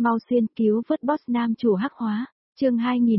mau xuyên cứu vớt boss nam chủ hắc hóa, chương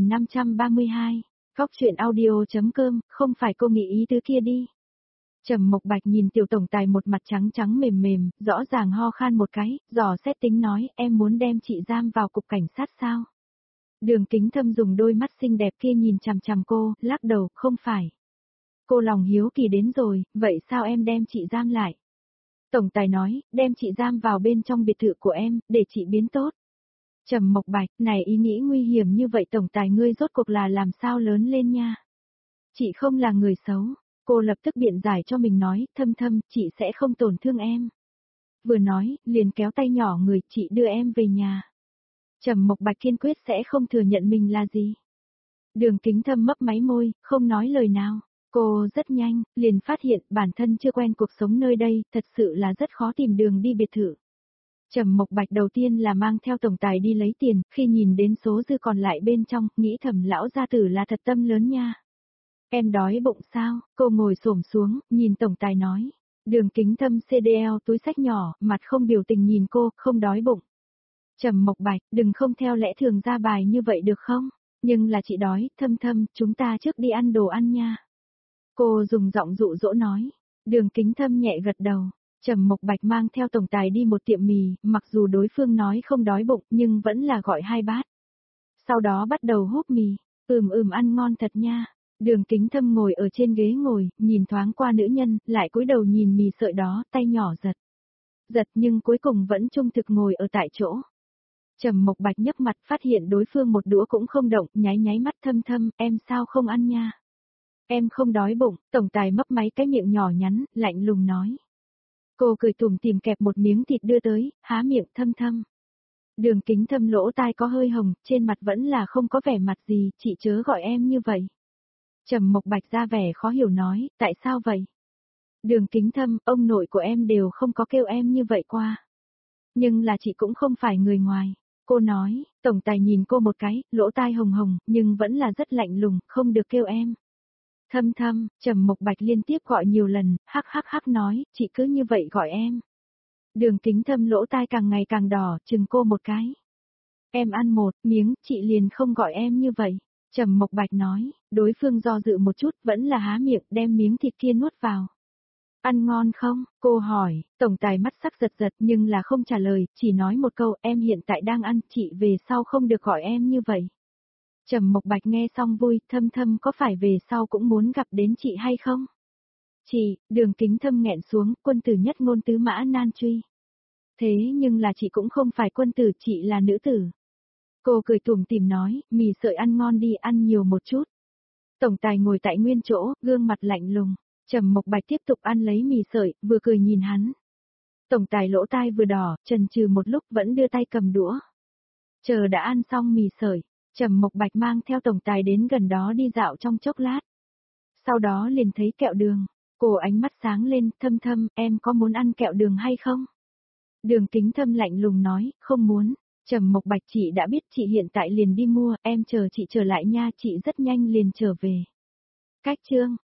2532, góc chuyện audio.com, không phải cô nghĩ ý tứ kia đi. Trầm Mộc Bạch nhìn tiểu tổng tài một mặt trắng trắng mềm mềm, rõ ràng ho khan một cái, dò xét tính nói, em muốn đem chị giam vào cục cảnh sát sao? Đường Kính Thâm dùng đôi mắt xinh đẹp kia nhìn chằm chằm cô, lắc đầu, không phải. Cô lòng hiếu kỳ đến rồi, vậy sao em đem chị giam lại? Tổng tài nói, đem chị giam vào bên trong biệt thự của em, để chị biến tốt. Trầm Mộc Bạch, này ý nghĩ nguy hiểm như vậy tổng tài ngươi rốt cuộc là làm sao lớn lên nha? Chị không là người xấu. Cô lập tức biện giải cho mình nói, Thâm Thâm, chị sẽ không tổn thương em. Vừa nói, liền kéo tay nhỏ người, chị đưa em về nhà. Trầm Mộc Bạch kiên quyết sẽ không thừa nhận mình là gì. Đường Kính Thâm mấp máy môi, không nói lời nào. Cô rất nhanh, liền phát hiện bản thân chưa quen cuộc sống nơi đây, thật sự là rất khó tìm đường đi biệt thự. Trầm Mộc Bạch đầu tiên là mang theo tổng tài đi lấy tiền, khi nhìn đến số dư còn lại bên trong, nghĩ thầm lão gia tử là thật tâm lớn nha. Em đói bụng sao? Cô ngồi xổm xuống, nhìn tổng tài nói. Đường Kính Thâm CDL túi sách nhỏ, mặt không biểu tình nhìn cô, không đói bụng. Trầm Mộc Bạch, đừng không theo lẽ thường ra bài như vậy được không? Nhưng là chị đói, Thâm Thâm, chúng ta trước đi ăn đồ ăn nha. Cô dùng giọng dụ dỗ nói. Đường Kính Thâm nhẹ gật đầu. Trầm Mộc Bạch mang theo tổng tài đi một tiệm mì, mặc dù đối phương nói không đói bụng nhưng vẫn là gọi 2 bát. Sau đó bắt đầu húp mì, ăn ngon thật nha. Đường Kính Thâm ngồi ở trên ghế ngồi, nhìn thoáng qua nữ nhân, lại cúi đầu nhìn mì sợi đó, tay nhỏ giật. Giật nhưng cuối cùng vẫn trung thực ngồi ở tại chỗ. Trầm Mộc Bạch nhấc mặt phát hiện đối phương một đũa cũng không động, nháy nháy mắt Thâm Thâm, em sao không ăn nha? Em không đói bụng, tổng tài mấp máy cái miệng nhỏ nhắn, lạnh lùng nói. Cô cười tủm tỉm kẹp một miếng thịt đưa tới, há miệng Thâm Thâm. Đường Kính Thâm lỗ tai có hơi hồng, trên mặt vẫn là không có vẻ mặt gì, chị chớ gọi em như vậy. Trầm Mộc Bạch ra vẻ khó hiểu nói, tại sao vậy? Đường Kính Thâm, ông nội của em đều không có kêu em như vậy qua. Nhưng là chị cũng không phải người ngoài. Cô nói, tổng tài nhìn cô một cái, lỗ tai hồng hồng, nhưng vẫn là rất lạnh lùng, không được kêu em. Thâm Thâm, Trầm Mộc Bạch liên tiếp gọi nhiều lần, hắc hắc hắc nói, chị cứ như vậy gọi em. Đường Kính Thâm lỗ tai càng ngày càng đỏ, chừng cô một cái. Em ăn một miếng, chị liền không gọi em như vậy. Trầm Mộc Bạch nói, đối phương do dự một chút, vẫn là há miệng đem miếng thịt kia nuốt vào. Ăn ngon không? Cô hỏi, tổng tài mắt sắc giật giật nhưng là không trả lời, chỉ nói một câu, em hiện tại đang ăn, chị về sau không được gọi em như vậy. Trầm Mộc Bạch nghe xong vui, Thâm Thâm có phải về sau cũng muốn gặp đến chị hay không? Chị, Đường Kính Thâm nghẹn xuống, quân tử nhất ngôn tứ mã nan truy. Thế nhưng là chị cũng không phải quân tử, chị là nữ tử. Cô cười tủm tỉm nói, mì sợi ăn ngon đi, ăn nhiều một chút. Tổng tài ngồi tại nguyên chỗ, gương mặt lạnh lùng. Trầm Mộc Bạch tiếp tục ăn lấy mì sợi, vừa cười nhìn hắn. Tổng tài lỗ tai vừa đỏ, chần chừ một lúc vẫn đưa tay cầm đũa. Chờ đã ăn xong mì sợi, Trầm Mộc Bạch mang theo tổng tài đến gần đó đi dạo trong chốc lát. Sau đó liền thấy kẹo đường. Cô ánh mắt sáng lên, Thâm Thâm, em có muốn ăn kẹo đường hay không? Đường Kính Thâm lạnh lùng nói, không muốn. Trầm Mộc Bạch, chị đã biết, chị hiện tại liền đi mua, em chờ chị trở lại nha, chị rất nhanh liền trở về. Cách chương